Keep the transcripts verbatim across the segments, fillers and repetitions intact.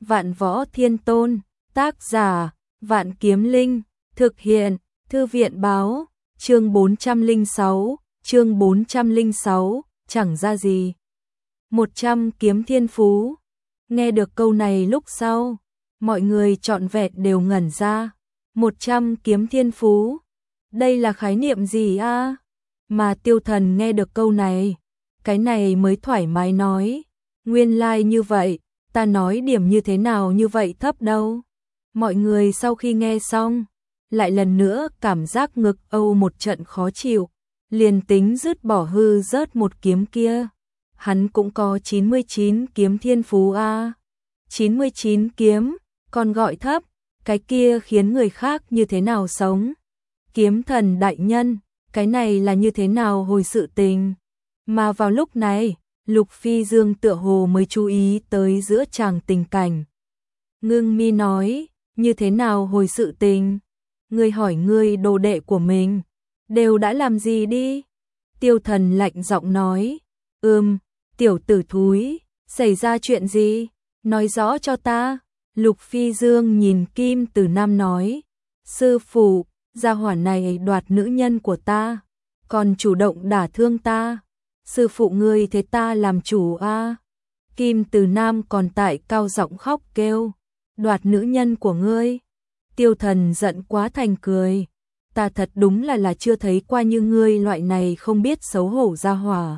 Vạn Võ Thiên Tôn, tác giả, Vạn Kiếm Linh, thực hiện, Thư viện báo, chương bốn trăm lẻ sáu, chương bốn trăm lẻ sáu, chẳng ra gì. một trăm kiếm thiên phú. Nghe được câu này lúc sau, mọi người trọn vẹn đều ngẩn ra. một trăm kiếm thiên phú, đây là khái niệm gì a? Mà Tiêu Thần nghe được câu này, cái này mới thoải mái nói, nguyên lai like như vậy, ta nói điểm như thế nào như vậy thấp đâu. Mọi người sau khi nghe xong, lại lần nữa cảm giác ngực âu một trận khó chịu, liền tính dứt bỏ hư rớt một kiếm kia. Hắn cũng có chín mươi chín kiếm thiên phú a. chín mươi chín kiếm, còn gọi thấp, cái kia khiến người khác như thế nào sống. Kiếm thần đại nhân, cái này là như thế nào hồi sự tình. Mà vào lúc này, Lục Phi Dương tựa hồ mới chú ý tới giữa chàng tình cảnh. Ngưng mi nói, như thế nào hồi sự tình? Ngươi hỏi ngươi đồ đệ của mình, đều đã làm gì đi? Tiêu Thần lạnh giọng nói, ừm, tiểu tử thúi, xảy ra chuyện gì? Nói rõ cho ta. Lục Phi Dương nhìn Kim Tử Nam nói, sư phụ, gia hỏa này đoạt nữ nhân của ta, còn chủ động đả thương ta. Sư phụ ngươi thế ta làm chủ a? À? Kim Tử Nam còn tại cao giọng khóc kêu, đoạt nữ nhân của ngươi. Tiêu Thần giận quá thành cười, ta thật đúng là là chưa thấy qua như ngươi loại này không biết xấu hổ gia hỏa.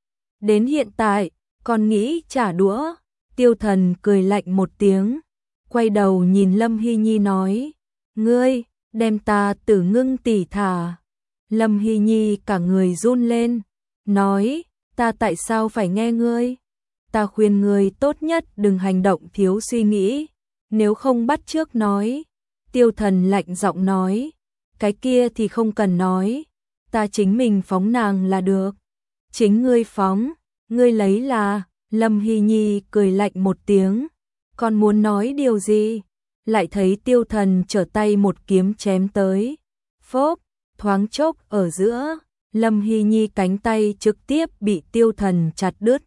Đến hiện tại, còn nghĩ trả đũa. Tiêu Thần cười lạnh một tiếng, quay đầu nhìn Lâm Hy Nhi nói, ngươi, đem ta Tử Ngưng tỷ thả. Lâm Hy Nhi cả người run lên, nói, ta tại sao phải nghe ngươi? Ta khuyên ngươi tốt nhất đừng hành động thiếu suy nghĩ, nếu không bắt chước nói. Tiêu Thần lạnh giọng nói, cái kia thì không cần nói, ta chính mình phóng nàng là được. Chính ngươi phóng, ngươi lấy là. Lâm Hy Nhi cười lạnh một tiếng, còn muốn nói điều gì, lại thấy Tiêu Thần trở tay một kiếm chém tới. Phốp, thoáng chốc ở giữa, Lâm Hy Nhi cánh tay trực tiếp bị Tiêu Thần chặt đứt.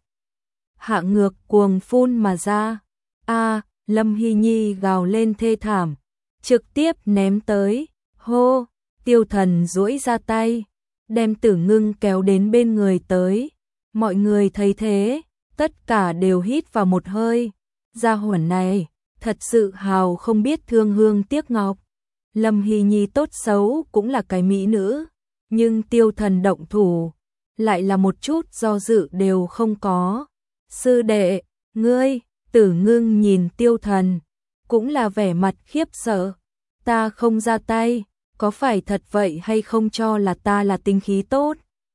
Hạ ngược cuồng phun mà ra. A, Lâm Hy Nhi gào lên thê thảm, trực tiếp ném tới. Hô, Tiêu Thần duỗi ra tay, đem Tử Ngưng kéo đến bên người tới. Mọi người thấy thế, tất cả đều hít vào một hơi. Gia hỏa này, thật sự hào không biết thương hương tiếc ngọc. Lâm Hy Nhi tốt xấu cũng là cái mỹ nữ, nhưng Tiêu Thần động thủ, lại là một chút do dự đều không có. Sư đệ, ngươi, Tử Ngưng nhìn Tiêu Thần, cũng là vẻ mặt khiếp sợ. Ta không ra tay, có phải thật vậy hay không cho là ta là tinh khí tốt?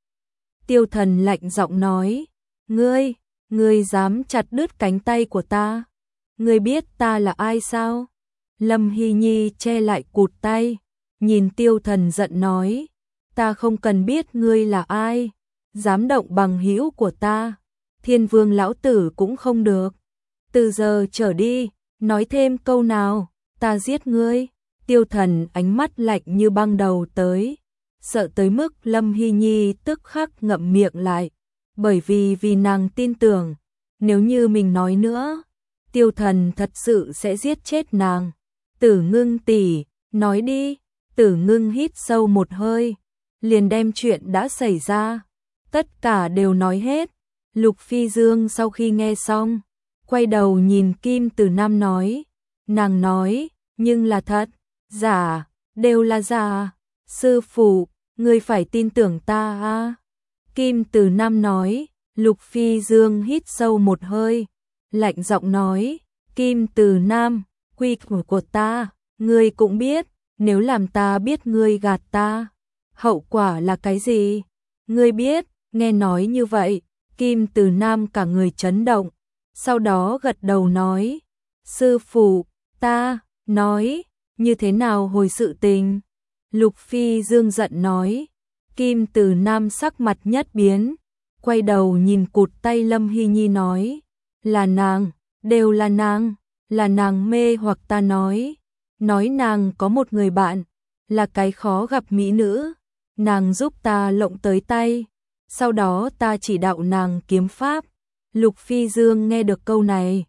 Tiêu Thần lạnh giọng nói, ngươi, ngươi dám chặt đứt cánh tay của ta? Ngươi biết ta là ai sao? Lâm Hy Nhi che lại cụt tay, nhìn Tiêu Thần giận nói, ta không cần biết ngươi là ai, dám động bằng hữu của ta, Thiên Vương lão tử cũng không được. Từ giờ trở đi, nói thêm câu nào, ta giết ngươi. Tiêu Thần ánh mắt lạnh như băng đầu tới, sợ tới mức Lâm Hy Nhi tức khắc ngậm miệng lại, bởi vì vì nàng tin tưởng, nếu như mình nói nữa, Tiêu Thần thật sự sẽ giết chết nàng. Tử Ngưng tỷ, nói đi. Tử Ngưng hít sâu một hơi, liền đem chuyện đã xảy ra, tất cả đều nói hết. Lục Phi Dương sau khi nghe xong, quay đầu nhìn Kim Tử Nam nói, nàng nói, nhưng là thật, giả, đều là giả. Sư phụ, ngươi phải tin tưởng ta a. Kim Tử Nam nói. Lục Phi Dương hít sâu một hơi, lạnh giọng nói, Kim Tử Nam, quy củ của ta, ngươi cũng biết, nếu làm ta biết ngươi gạt ta, hậu quả là cái gì? Ngươi biết. Nghe nói như vậy, Kim Tử Nam cả người chấn động, sau đó gật đầu nói, sư phụ, ta, nói, như thế nào hồi sự tình? Lục Phi Dương giận nói. Kim Tử Nam sắc mặt nhất biến, quay đầu nhìn cụt tay Lâm Hy Nhi nói, là nàng, đều là nàng, là nàng mê hoặc ta nói, nói nàng có một người bạn, là cái khó gặp mỹ nữ, nàng giúp ta lộng tới tay, sau đó ta chỉ đạo nàng kiếm pháp. Lục Phi Dương nghe được câu này,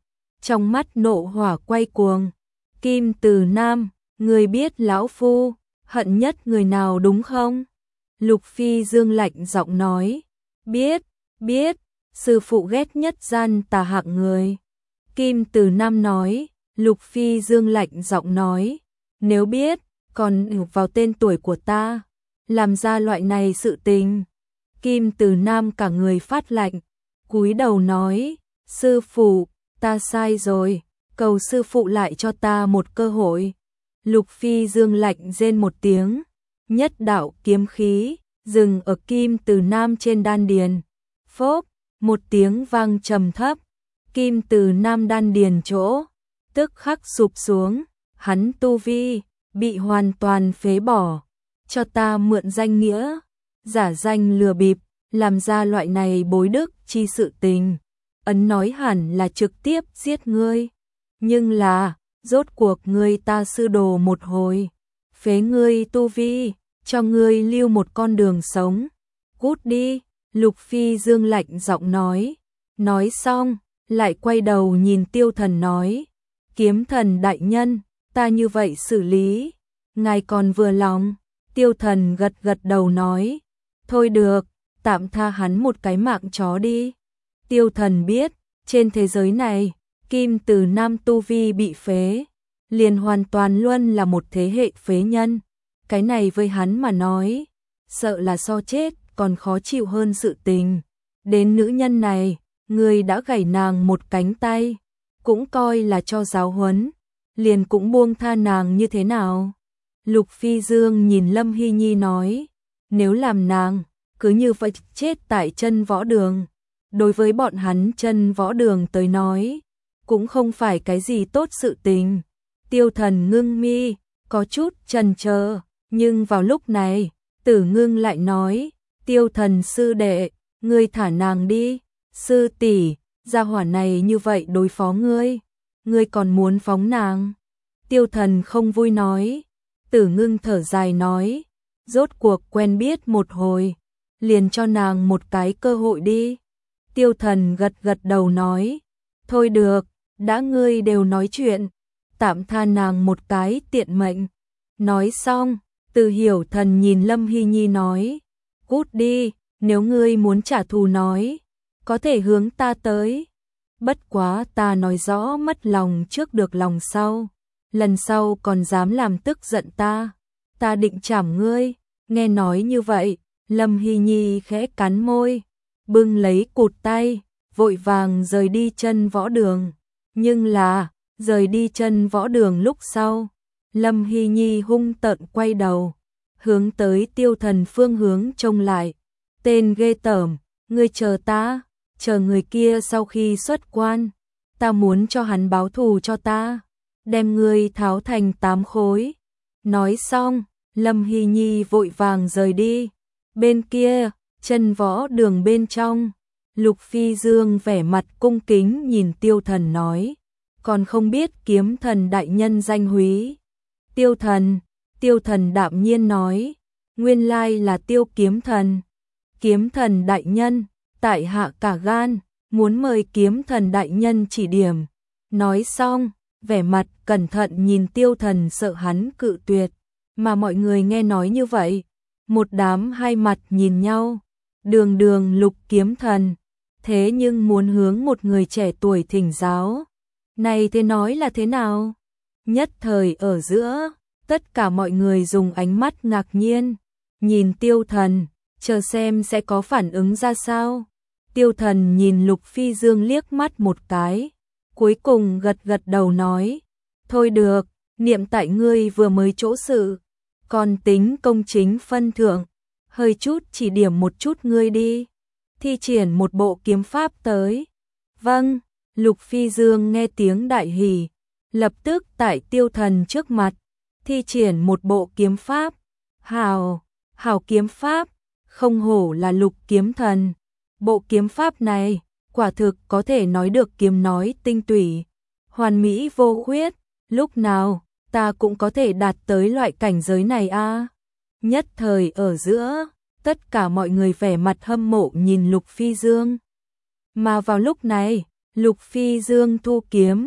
trong mắt nộ hỏa quay cuồng. Kim Từ Nam, người biết lão phu hận nhất người nào đúng không? Lục Phi Dương lạnh giọng nói. Biết, biết, sư phụ ghét nhất gian tà hạng người. Kim Từ Nam nói. Lục Phi Dương lạnh giọng nói. Nếu biết, còn vào tên tuổi của ta, làm ra loại này sự tình. Kim Từ Nam cả người phát lạnh, cúi đầu nói. Sư phụ, ta sai rồi, cầu sư phụ lại cho ta một cơ hội. Lục Phi Dương lạnh rên một tiếng, nhất đạo kiếm khí dừng ở Kim Từ Nam trên đan điền. Phốc, một tiếng vang trầm thấp, Kim Từ Nam đan điền chỗ tức khắc sụp xuống, hắn tu vi bị hoàn toàn phế bỏ. Cho ta mượn danh nghĩa, giả danh lừa bịp, làm ra loại này bối đức chi sự tình. Ấn nói hẳn là trực tiếp giết ngươi, nhưng là rốt cuộc ngươi ta sư đồ một hồi, phế ngươi tu vi, cho ngươi lưu một con đường sống. Cút đi, Lục Phi Dương lạnh giọng nói. Nói xong, lại quay đầu nhìn Tiêu Thần nói. Kiếm Thần đại nhân, ta như vậy xử lý, ngài còn vừa lòng? Tiêu Thần gật gật đầu nói. Thôi được, tạm tha hắn một cái mạng chó đi. Tiêu Thần biết, trên thế giới này, Kim Từ Nam tu vi bị phế, liền hoàn toàn luôn là một thế hệ phế nhân. Cái này với hắn mà nói, sợ là so chết còn khó chịu hơn sự tình. Đến nữ nhân này, người đã gảy nàng một cánh tay, cũng coi là cho giáo huấn, liền cũng buông tha nàng như thế nào? Lục Phi Dương nhìn Lâm Hy Nhi nói, nếu làm nàng cứ như vậy chết tại chân võ đường, đối với bọn hắn chân võ đường tới nói, cũng không phải cái gì tốt sự tình. Tiêu Thần ngưng mi, có chút chần chờ, nhưng vào lúc này, Tử Ngưng lại nói, Tiêu Thần sư đệ, ngươi thả nàng đi. Sư tỷ, gia hỏa này như vậy đối phó ngươi, ngươi còn muốn phóng nàng? Tiêu Thần không vui nói. Tử Ngưng thở dài nói, rốt cuộc quen biết một hồi, liền cho nàng một cái cơ hội đi. Tiêu Thần gật gật đầu nói, thôi được, đã ngươi đều nói chuyện, tạm tha nàng một cái tiện mệnh. Nói xong, Từ Hiểu Thần nhìn Lâm Hy Nhi nói, cút đi, nếu ngươi muốn trả thù nói, có thể hướng ta tới. Bất quá ta nói rõ mất lòng trước được lòng sau, lần sau còn dám làm tức giận ta, ta định chảm ngươi. Nghe nói như vậy, Lâm Hy Nhi khẽ cắn môi, bưng lấy cụt tay, vội vàng rời đi chân võ đường. Nhưng là, rời đi chân võ đường lúc sau, Lâm Hy Nhi hung tợn quay đầu, hướng tới Tiêu Thần phương hướng trông lại. Tên ghê tởm, ngươi chờ ta, chờ người kia sau khi xuất quan, ta muốn cho hắn báo thù cho ta, đem ngươi tháo thành tám khối. Nói xong, Lâm Hy Nhi vội vàng rời đi. Bên kia, chân võ đường bên trong, Lục Phi Dương vẻ mặt cung kính nhìn Tiêu Thần nói, còn không biết Kiếm Thần đại nhân danh húy. Tiêu Thần, Tiêu Thần đạm nhiên nói, nguyên lai là Tiêu Kiếm Thần. Kiếm Thần đại nhân, tại hạ cả gan, muốn mời Kiếm Thần đại nhân chỉ điểm. Nói xong, vẻ mặt cẩn thận nhìn Tiêu Thần sợ hắn cự tuyệt, mà mọi người nghe nói như vậy, một đám hai mặt nhìn nhau. Đường đường Lục Kiếm Thần, thế nhưng muốn hướng một người trẻ tuổi thỉnh giáo, này thế nói là thế nào? Nhất thời ở giữa, tất cả mọi người dùng ánh mắt ngạc nhiên nhìn Tiêu Thần, chờ xem sẽ có phản ứng ra sao. Tiêu Thần nhìn Lục Phi Dương liếc mắt một cái, cuối cùng gật gật đầu nói, thôi được, niệm tại ngươi vừa mới chỗ sự, còn tính công chính phân thưởng, hơi chút chỉ điểm một chút ngươi đi, thi triển một bộ kiếm pháp tới. Vâng. Lục Phi Dương nghe tiếng đại hỉ, lập tức tại Tiêu Thần trước mặt thi triển một bộ kiếm pháp. Hào, hào kiếm pháp, không hổ là Lục Kiếm Thần. Bộ kiếm pháp này, quả thực có thể nói được kiếm nói tinh tủy, hoàn mỹ vô khuyết, lúc nào ta cũng có thể đạt tới loại cảnh giới này a. À. Nhất thời ở giữa, tất cả mọi người vẻ mặt hâm mộ nhìn Lục Phi Dương. Mà vào lúc này, Lục Phi Dương thu kiếm,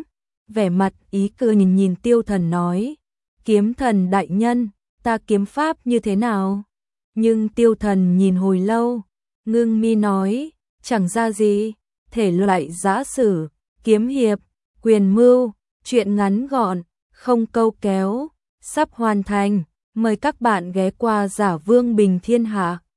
vẻ mặt ý cười nhìn nhìn Tiêu Thần nói, kiếm thần đại nhân, ta kiếm pháp như thế nào? Nhưng Tiêu Thần nhìn hồi lâu, ngưng mi nói, chẳng ra gì, thể loại giã sử, kiếm hiệp, quyền mưu, chuyện ngắn gọn, không câu kéo, sắp hoàn thành, mời các bạn ghé qua Giả Vương Bình Thiên Hạ.